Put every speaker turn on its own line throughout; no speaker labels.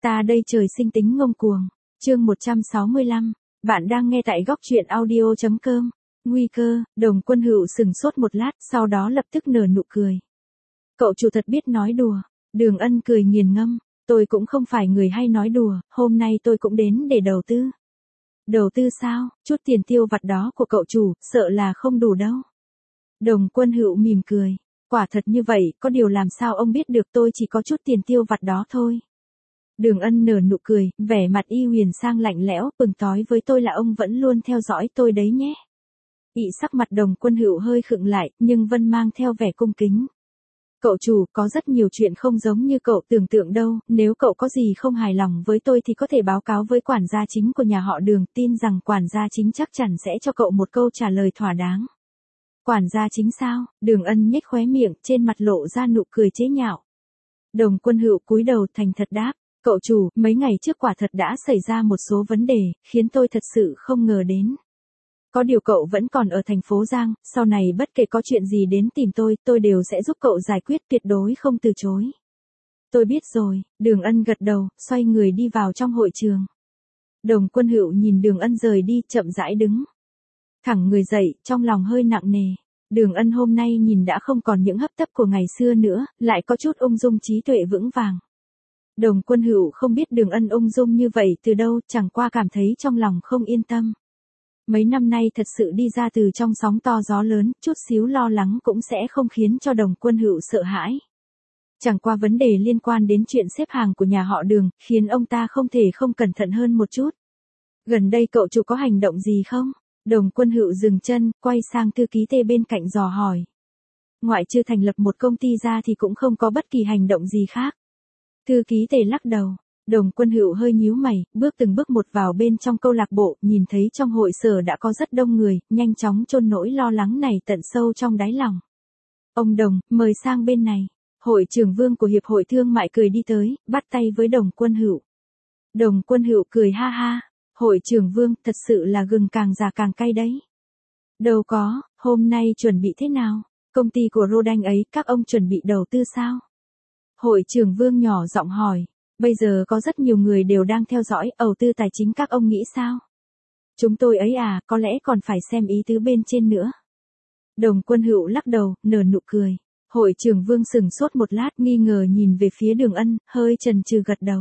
Ta đây trời sinh tính ngông cuồng. Chương 165. Bạn đang nghe tại góc truyện audio.com. Nguy cơ. Đồng Quân Hữu sững sốt một lát, sau đó lập tức nở nụ cười. Cậu chủ thật biết nói đùa. Đường Ân cười nghiền ngẫm. Tôi cũng không phải người hay nói đùa, hôm nay tôi cũng đến để đầu tư. Đầu tư sao? Chút tiền tiêu vặt đó của cậu chủ, sợ là không đủ đâu. Đồng Quân Hữu mỉm cười. Quả thật như vậy, có điều làm sao ông biết được tôi chỉ có chút tiền tiêu vặt đó thôi. Đường Ân nở nụ cười, vẻ mặt y huyền sang lạnh lẽo, bừng tối với tôi là ông vẫn luôn theo dõi tôi đấy nhé. Sắc mặt Đồng Quân Hữu hơi khựng lại, nhưng vẫn mang theo vẻ cung kính. Cậu chủ, có rất nhiều chuyện không giống như cậu tưởng tượng đâu, nếu cậu có gì không hài lòng với tôi thì có thể báo cáo với quản gia chính của nhà họ Đường, tin rằng quản gia chính chắc chắn sẽ cho cậu một câu trả lời thỏa đáng. Quản gia chính sao? Đường Ân nhếch khóe miệng, trên mặt lộ ra nụ cười chế nhạo. Đồng Quân Hữu cúi đầu thành thật đáp, cậu chủ, mấy ngày trước quả thật đã xảy ra một số vấn đề, khiến tôi thật sự không ngờ đến. Có điều cậu vẫn còn ở thành phố Giang, sau này bất kể có chuyện gì đến tìm tôi đều sẽ giúp cậu giải quyết, tuyệt đối không từ chối. Tôi biết rồi. Đường Ân gật đầu, xoay người đi vào trong hội trường. Đồng Quân Hữu nhìn Đường Ân rời đi, chậm rãi đứng thẳng người dậy, trong lòng hơi nặng nề. Đường Ân hôm nay nhìn đã không còn những hấp tấp của ngày xưa nữa, lại có chút ung dung trí tuệ vững vàng. Đồng Quân Hữu không biết Đường Ân ung dung như vậy từ đâu, chẳng qua cảm thấy trong lòng không yên tâm. Mấy năm nay thật sự đi ra từ trong sóng to gió lớn, chút xíu lo lắng cũng sẽ không khiến cho Đồng Quân Hữu sợ hãi. Chẳng qua vấn đề liên quan đến chuyện xếp hàng của nhà họ Đường, khiến ông ta không thể không cẩn thận hơn một chút. Gần đây cậu chủ có hành động gì không? Đồng Quân Hữu dừng chân, quay sang thư ký Tê bên cạnh dò hỏi. Ngoại trừ thành lập một công ty ra thì cũng không có bất kỳ hành động gì khác. Thư ký Tê lắc đầu. Đồng Quân Hữu hơi nhíu mày, bước từng bước một vào bên trong câu lạc bộ, nhìn thấy trong hội sở đã có rất đông người, nhanh chóng chôn nỗi lo lắng này tận sâu trong đáy lòng. Ông Đồng, mời sang bên này. Hội trưởng Vương của Hiệp hội Thương mại cười đi tới, bắt tay với Đồng Quân Hữu. Đồng Quân Hữu cười ha ha. Hội trưởng Vương, thật sự là gừng càng già càng cay đấy. Đâu có, hôm nay chuẩn bị thế nào? Công ty của Rodan ấy, các ông chuẩn bị đầu tư sao? Hội trưởng Vương nhỏ giọng hỏi. Bây giờ có rất nhiều người đều đang theo dõi, đầu tư tài chính các ông nghĩ sao? Chúng tôi ấy à, có lẽ còn phải xem ý tứ bên trên nữa. Đồng Quân Hữu lắc đầu, nở nụ cười. Hội trưởng Vương sững sốt một lát, nghi ngờ nhìn về phía Đường Ân, hơi chần chừ gật đầu.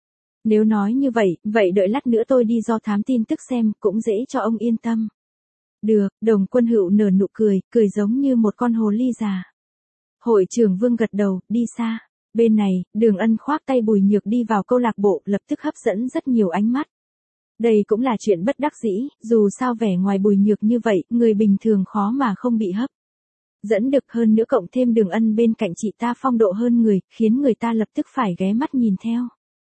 Nếu nói như vậy, vậy đợi lát nữa tôi đi do thám tin tức xem, cũng dễ cho ông yên tâm. Được, Đồng Quân Hữu nở nụ cười, cười giống như một con hồ ly già. Hội trưởng Vương gật đầu, đi xa. Bên này, Đường Ân khoác tay Bùi Nhược đi vào câu lạc bộ, lập tức hấp dẫn rất nhiều ánh mắt. Đây cũng là chuyện bất đắc dĩ, dù sao vẻ ngoài Bùi Nhược như vậy, người bình thường khó mà không bị hấp dẫn được, hơn nữa cộng thêm Đường Ân bên cạnh chị ta phong độ hơn người, khiến người ta lập tức phải ghé mắt nhìn theo.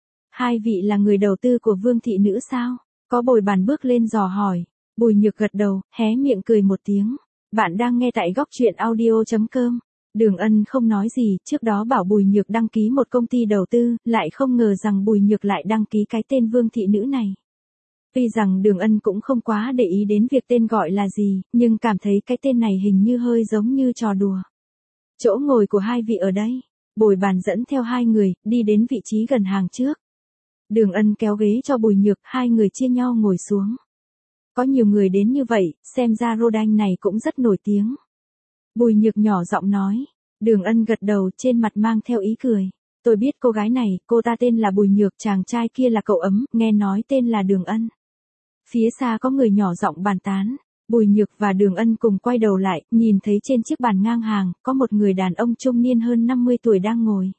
Hai vị là người đầu tư của Vương thị nữ sao? Có Bồi Bàn bước lên dò hỏi. Bùi Nhược gật đầu, hé miệng cười một tiếng. Bạn đang nghe tại góc truyện audio.com. Đường Ân không nói gì, trước đó bảo Bùi Nhược đăng ký một công ty đầu tư, lại không ngờ rằng Bùi Nhược lại đăng ký cái tên Vương thị nữ này. Tuy rằng Đường Ân cũng không quá để ý đến việc tên gọi là gì, nhưng cảm thấy cái tên này hình như hơi giống như trò đùa. Chỗ ngồi của hai vị ở đây. Bồi Bàn dẫn theo hai người, đi đến vị trí gần hàng trước. Đường Ân kéo ghế cho Bùi Nhược, hai người chia nhau ngồi xuống. Có nhiều người đến như vậy, xem ra Rodan này cũng rất nổi tiếng. Bùi Nhược nhỏ giọng nói. Đường Ân gật đầu, trên mặt mang theo ý cười. Tôi biết cô gái này, cô ta tên là Bùi Nhược, chàng trai kia là cậu Ấm, nghe nói tên là Đường Ân. Phía xa có người nhỏ giọng bàn tán. Bùi Nhược và Đường Ân cùng quay đầu lại, nhìn thấy trên chiếc bàn ngang hàng, có một người đàn ông trung niên hơn 50 tuổi đang ngồi.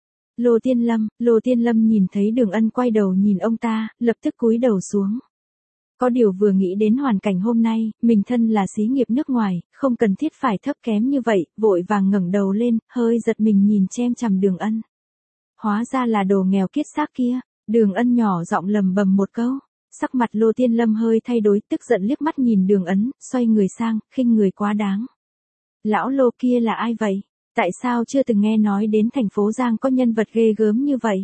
Lô Tiên Lâm nhìn thấy Đường Ân quay đầu nhìn ông ta, lập tức cúi đầu xuống. Có điều vừa nghĩ đến hoàn cảnh hôm nay, mình thân là xí nghiệp nước ngoài, không cần thiết phải thấp kém như vậy, vội vàng ngẩng đầu lên, hơi giật mình nhìn chăm chằm Đường Ân. Hóa ra là đồ nghèo kiết xác kia. Đường Ân nhỏ giọng lầm bầm một câu. Sắc mặt Lô Tiên Lâm hơi thay đổi, tức giận liếc mắt nhìn Đường Ân, xoay người sang, khinh người quá đáng. Lão Lô kia là ai vậy? Tại sao chưa từng nghe nói đến thành phố Giang có nhân vật ghê gớm như vậy?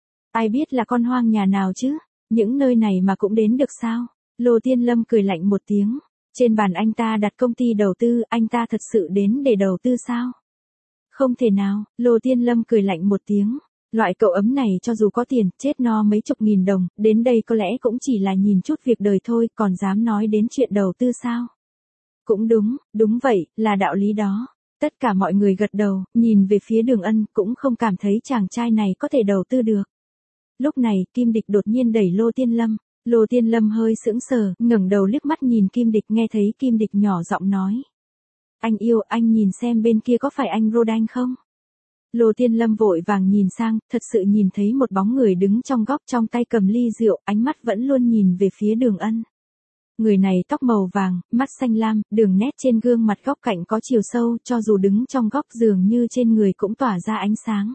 Ai biết là con hoang nhà nào chứ? Những nơi này mà cũng đến được sao? Lô Tiên Lâm cười lạnh một tiếng. Trên bàn anh ta đặt công ty đầu tư, anh ta thật sự đến để đầu tư sao? Không thể nào, Lô Tiên Lâm cười lạnh một tiếng. Loại cậu ấm này cho dù có tiền, chết no mấy chục nghìn đồng, đến đây có lẽ cũng chỉ là nhìn chút việc đời thôi, còn dám nói đến chuyện đầu tư sao? Cũng đúng vậy, là đạo lý đó. Tất cả mọi người gật đầu, nhìn về phía Đường Ân, cũng không cảm thấy chàng trai này có thể đầu tư được. Lúc này, Kim Địch đột nhiên đẩy Lô Tiên Lâm. Lô Tiên Lâm hơi sững sờ, ngẩng đầu liếc mắt nhìn Kim Địch, nghe thấy Kim Địch nhỏ giọng nói. Anh yêu, anh nhìn xem bên kia có phải anh Rodan không? Lô Tiên Lâm vội vàng nhìn sang, thật sự nhìn thấy một bóng người đứng trong góc, trong tay cầm ly rượu, ánh mắt vẫn luôn nhìn về phía Đường Ân. Người này tóc màu vàng, mắt xanh lam, đường nét trên gương mặt góc cạnh có chiều sâu, cho dù đứng trong góc dường như trên người cũng tỏa ra ánh sáng.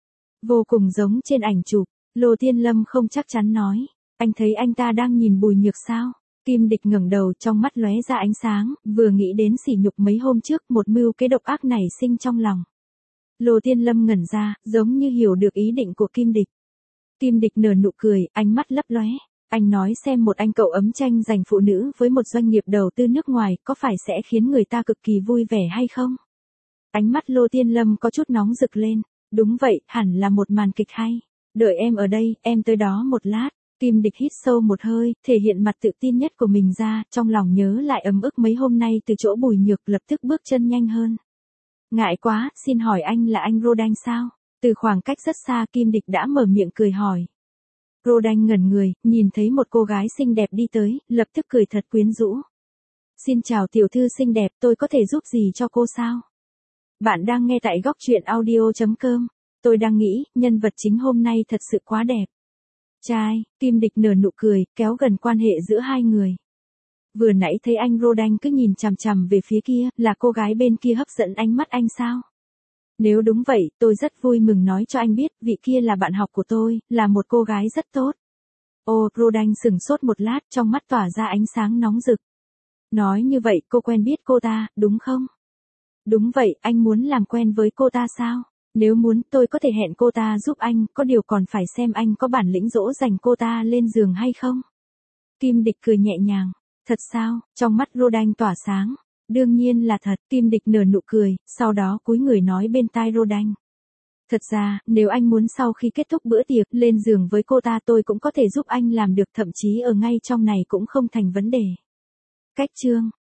Vô cùng giống trên ảnh chụp. Lô Tiên Lâm không chắc chắn nói. Anh thấy anh ta đang nhìn Bùi Nhược sao? Kim Địch ngẩng đầu, trong mắt lóe ra ánh sáng, vừa nghĩ đến sỉ nhục mấy hôm trước, một mưu kế độc ác nảy sinh trong lòng. Lô Tiên Lâm ngẩn ra, giống như hiểu được ý định của Kim Địch. Kim Địch nở nụ cười, ánh mắt lấp lóe. Anh nói xem, một anh cậu ấm tranh giành phụ nữ với một doanh nghiệp đầu tư nước ngoài, có phải sẽ khiến người ta cực kỳ vui vẻ hay không? Ánh mắt Lô Tiên Lâm có chút nóng rực lên. Đúng vậy, hẳn là một màn kịch hay. Đợi em ở đây, em tới đó một lát. Kim Địch hít sâu một hơi, thể hiện mặt tự tin nhất của mình ra, trong lòng nhớ lại ấm ức mấy hôm nay từ chỗ Bùi Nhược, lập tức bước chân nhanh hơn. Ngại quá, xin hỏi anh là anh Rodan sao? Từ khoảng cách rất xa, Kim Địch đã mở miệng cười hỏi. Rodan ngẩn người, nhìn thấy một cô gái xinh đẹp đi tới, lập tức cười thật quyến rũ. Xin chào tiểu thư xinh đẹp, tôi có thể giúp gì cho cô sao? Bạn đang nghe tại góc truyện audio.com. Tôi đang nghĩ, nhân vật chính hôm nay thật sự quá đẹp. Trai, Kim Địch nở nụ cười, kéo gần quan hệ giữa hai người. Vừa nãy thấy anh Rodan cứ nhìn chằm chằm về phía kia, là cô gái bên kia hấp dẫn ánh mắt anh sao? Nếu đúng vậy, tôi rất vui mừng nói cho anh biết, vị kia là bạn học của tôi, là một cô gái rất tốt. Ô, Rodan sửng sốt một lát, trong mắt tỏa ra ánh sáng nóng rực. Nói như vậy, cô quen biết cô ta, đúng không? Đúng vậy, anh muốn làm quen với cô ta sao? Nếu muốn, tôi có thể hẹn cô ta giúp anh, có điều còn phải xem anh có bản lĩnh dỗ dành cô ta lên giường hay không? Kim Địch cười nhẹ nhàng. Thật sao? Trong mắt Rodan tỏa sáng. Đương nhiên là thật. Kim Địch nở nụ cười, sau đó cúi người nói bên tai Rodan. Thật ra, nếu anh muốn sau khi kết thúc bữa tiệc lên giường với cô ta, tôi cũng có thể giúp anh làm được, thậm chí ở ngay trong này cũng không thành vấn đề. Cách chương